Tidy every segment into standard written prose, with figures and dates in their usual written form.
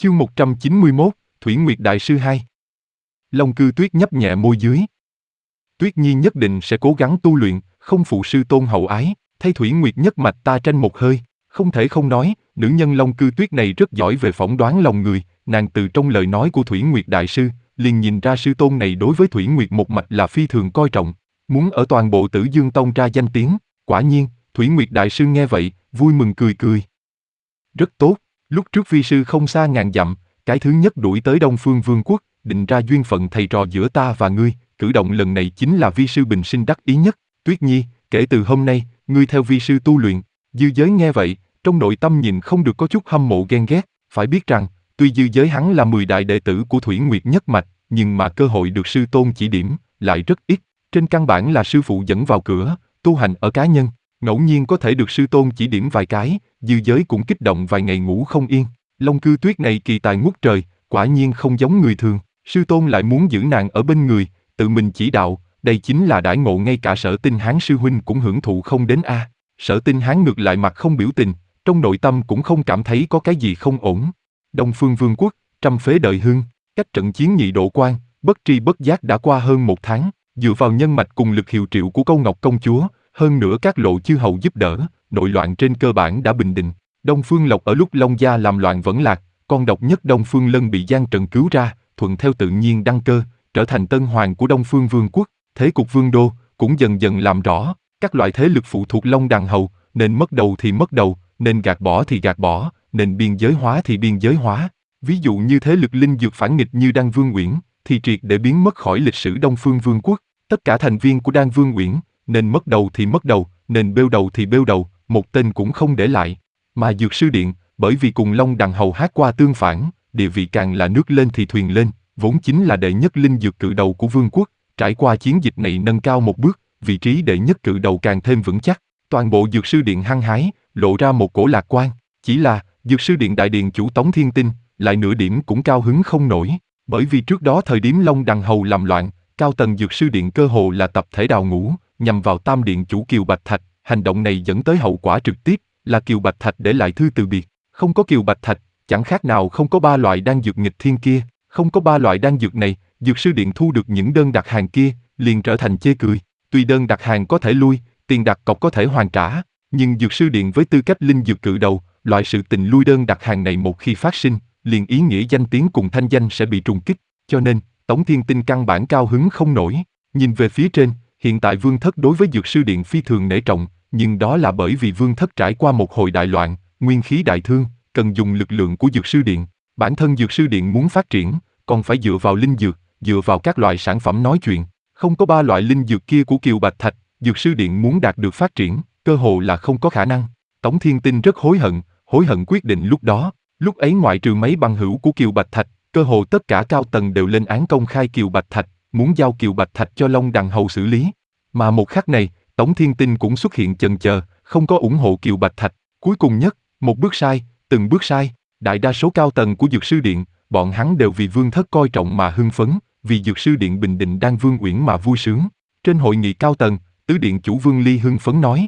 Chương 191, Thủy Nguyệt Đại Sư 2. Long Cư Tuyết nhấp nhẹ môi dưới. Tuyết Nhi nhất định sẽ cố gắng tu luyện, không phụ sư tôn hậu ái, thay Thủy Nguyệt nhất mạch ta tranh một hơi. Không thể không nói, nữ nhân Long Cư Tuyết này rất giỏi về phỏng đoán lòng người, nàng từ trong lời nói của Thủy Nguyệt Đại Sư, liền nhìn ra sư tôn này đối với Thủy Nguyệt một mạch là phi thường coi trọng, muốn ở toàn bộ Tử Dương Tông ra danh tiếng. Quả nhiên, Thủy Nguyệt Đại Sư nghe vậy, vui mừng cười cười. Rất tốt, lúc trước vi sư không xa ngàn dặm, cái thứ nhất đuổi tới Đông Phương Vương quốc, định ra duyên phận thầy trò giữa ta và ngươi, cử động lần này chính là vi sư bình sinh đắc ý nhất. Tuyết Nhi, kể từ hôm nay, ngươi theo vi sư tu luyện. Dư Giới nghe vậy, trong nội tâm nhìn không được có chút hâm mộ ghen ghét, phải biết rằng, tuy Dư Giới hắn là 10 đại đệ tử của Thủy Nguyệt nhất mạch, nhưng mà cơ hội được sư tôn chỉ điểm lại rất ít, trên căn bản là sư phụ dẫn vào cửa, tu hành ở cá nhân, ngẫu nhiên có thể được sư tôn chỉ điểm vài cái, Dư Giới cũng kích động vài ngày ngủ không yên. Long Cư Tuyết này kỳ tài ngút trời, quả nhiên không giống người thường, sư tôn lại muốn giữ nàng ở bên người, tự mình chỉ đạo, đây chính là đãi ngộ ngay cả Sở Tinh Hán sư huynh cũng hưởng thụ không đến a. Sở Tinh Hán ngược lại mặt không biểu tình, trong nội tâm cũng không cảm thấy có cái gì không ổn. Đông Phương Vương quốc, trăm phế đời hưng, cách trận chiến nhị độ quan, bất tri bất giác đã qua hơn 1 tháng, dựa vào nhân mạch cùng lực hiệu triệu của Câu Ngọc công chúa, hơn nữa các lộ chư hầu giúp đỡ, nội loạn trên cơ bản đã bình định. Đông Phương Lộc ở lúc Long gia làm loạn vẫn lạc, con độc nhất Đông Phương Lân bị Giang Trần cứu ra, thuận theo tự nhiên đăng cơ, trở thành tân hoàng của Đông Phương Vương quốc. Thế cục vương đô cũng dần dần làm rõ, các loại thế lực phụ thuộc Long Đàn Hầu, nên mất đầu thì mất đầu, nên gạt bỏ thì gạt bỏ, nên biên giới hóa thì biên giới hóa. Ví dụ như thế lực linh dược phản nghịch như Đan Vương Uyển, thì triệt để biến mất khỏi lịch sử Đông Phương Vương quốc. Tất cả thành viên của Đan Vương Uyển, nên mất đầu thì mất đầu, nên bêu đầu thì bêu đầu, một tên cũng không để lại. Mà Dược Sư Điện, bởi vì cùng Long Đàn Hầu hát qua tương phản, địa vị càng là nước lên thì thuyền lên, vốn chính là đệ nhất linh dược cự đầu của vương quốc, trải qua chiến dịch này nâng cao một bước, vị trí đệ nhất cự đầu càng thêm vững chắc. Toàn bộ Dược Sư Điện hăng hái, lộ ra một cổ lạc quan, chỉ là Dược Sư Điện đại điện chủ Tống Thiên Tinh lại nửa điểm cũng cao hứng không nổi, bởi vì trước đó thời điểm Long Đàn Hầu làm loạn, cao tầng Dược Sư Điện cơ hồ là tập thể đào ngũ, nhằm vào Tam điện chủ Kiều Bạch Thạch. Hành động này dẫn tới hậu quả trực tiếp là Kiều Bạch Thạch để lại thư từ biệt. Không có Kiều Bạch Thạch, chẳng khác nào không có 3 loại đan dược nghịch thiên kia. Không có 3 loại đan dược này, Dược Sư Điện thu được những đơn đặt hàng kia liền trở thành chê cười. Tuy đơn đặt hàng có thể lui, tiền đặt cọc có thể hoàn trả, nhưng Dược Sư Điện với tư cách linh dược cự đầu, loại sự tình lui đơn đặt hàng này một khi phát sinh, liền ý nghĩa danh tiếng cùng thanh danh sẽ bị trùng kích. Cho nên, Tống Thiên Tinh căn bản cao hứng không nổi. Nhìn về phía trên, hiện tại Vương Thất đối với Dược Sư Điện phi thường nể trọng, nhưng đó là bởi vì Vương Thất trải qua một hồi đại loạn, nguyên khí đại thương, cần dùng lực lượng của Dược Sư Điện. Bản thân Dược Sư Điện muốn phát triển, còn phải dựa vào linh dược, dựa vào các loại sản phẩm nói chuyện. Không có 3 loại linh dược kia của Kiều Bạch Thạch, Dược Sư Điện muốn đạt được phát triển, cơ hồ là không có khả năng. Tống Thiên Tinh rất hối hận quyết định lúc đó. Lúc ấy ngoại trừ mấy bằng hữu của Kiều Bạch Thạch, cơ hồ tất cả cao tầng đều lên án công khai Kiều Bạch Thạch, muốn giao Kiều Bạch Thạch cho Long Đàn Hầu xử lý. Mà một khắc này, Tống Thiên Tinh cũng xuất hiện chần chờ, không có ủng hộ Kiều Bạch Thạch. Cuối cùng nhất, một bước sai, từng bước sai, đại đa số cao tầng của Dược Sư Điện, bọn hắn đều vì Vương Thất coi trọng mà hưng phấn, vì Dược Sư Điện bình định Đan Vương Uyển mà vui sướng. Trên hội nghị cao tầng, tứ điện chủ Vương Ly hưng phấn nói: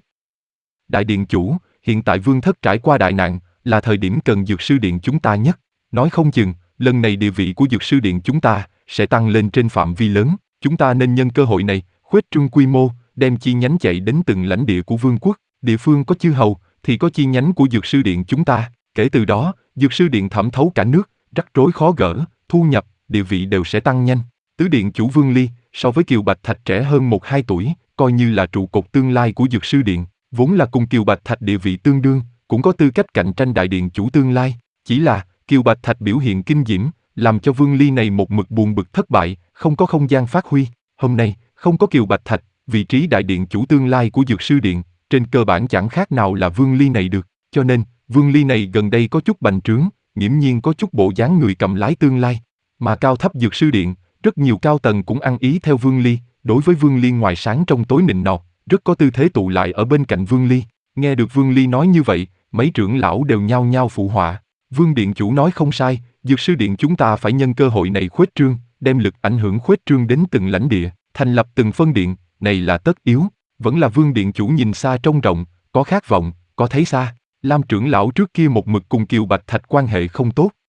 Đại điện chủ, hiện tại Vương Thất trải qua đại nạn, là thời điểm cần Dược Sư Điện chúng ta nhất. Nói không chừng, lần này địa vị của Dược Sư Điện chúng ta sẽ tăng lên trên phạm vi lớn. Chúng ta nên nhân cơ hội này, khuếch trương quy mô, đem chi nhánh chạy đến từng lãnh địa của vương quốc. Địa phương có chư hầu, thì có chi nhánh của Dược Sư Điện chúng ta. Kể từ đó, Dược Sư Điện thẩm thấu cả nước, rắc rối khó gỡ, thu nhập, địa vị đều sẽ tăng nhanh. Tứ điện chủ Vương Ly, so với Kiều Bạch Thạch trẻ hơn 1-2 tuổi, coi như là trụ cột tương lai của Dược Sư Điện, vốn là cùng Kiều Bạch Thạch địa vị tương đương, cũng có tư cách cạnh tranh đại điện chủ tương lai. Chỉ là, Kiều Bạch Thạch biểu hiện kinh diễm, làm cho Vương Ly này một mực buồn bực thất bại, không có không gian phát huy. Hôm nay, không có Kiều Bạch Thạch, vị trí đại điện chủ tương lai của Dược Sư Điện, trên cơ bản chẳng khác nào là Vương Ly này được. Cho nên, Vương Ly này gần đây có chút bành trướng, nghiễm nhiên có chút bộ dáng người cầm lái tương lai. Mà cao thấp Dược Sư Điện, rất nhiều cao tầng cũng ăn ý theo Vương Ly, đối với Vương Ly ngoài sáng trong tối nịnh nọt, rất có tư thế tụ lại ở bên cạnh Vương Ly. Nghe được Vương Ly nói như vậy, mấy trưởng lão đều nhao nhao phụ họa. Vương điện chủ nói không sai, Dược Sư Điện chúng ta phải nhân cơ hội này khuếch trương, đem lực ảnh hưởng khuếch trương đến từng lãnh địa, thành lập từng phân điện, này là tất yếu. Vẫn là Vương điện chủ nhìn xa trông rộng, có khát vọng, có thấy xa. Lam trưởng lão trước kia một mực cùng Kiều Bạch Thạch quan hệ không tốt,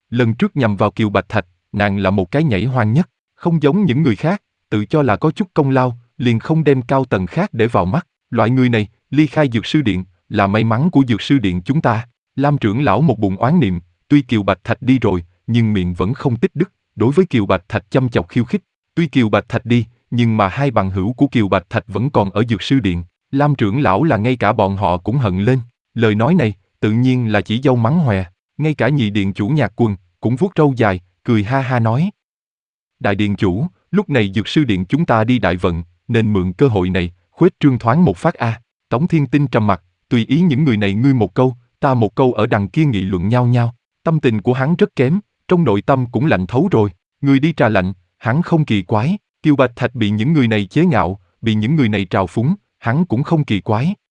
Lần trước nhằm vào Kiều Bạch Thạch, nàng là một cái nhảy hoang nhất, không giống những người khác, tự cho là có chút công lao, liền không đem cao tầng khác để vào mắt. Loại người này, ly khai Dược Sư Điện, là may mắn của Dược Sư Điện chúng ta. Lam trưởng lão một bụng oán niệm, tuy Kiều Bạch Thạch đi rồi, nhưng miệng vẫn không tích đức, đối với Kiều Bạch Thạch chăm chọc khiêu khích. Tuy Kiều Bạch Thạch đi, nhưng mà hai bằng hữu của Kiều Bạch Thạch vẫn còn ở Dược Sư Điện. Lam trưởng lão là ngay cả bọn họ cũng hận lên. Lời nói này, tự nhiên là chỉ dâu mắng hòe. Ngay cả nhị điện chủ Nhạc Quần, cũng vuốt râu dài, cười ha ha nói. Đại điện chủ, lúc này Dược Sư Điện chúng ta đi đại vận, nên mượn cơ hội này, khuếch trương thoáng một phát a. Tống Thiên Tinh trầm mặt, tùy ý những người này ngươi một câu, ta một câu ở đằng kia nghị luận nhau nhau. Tâm tình của hắn rất kém, trong nội tâm cũng lạnh thấu rồi. Người đi trà lạnh, hắn không kỳ quái. Kiều Bạch Thạch bị những người này chế ngạo, bị những người này trào phúng, hắn cũng không kỳ quái.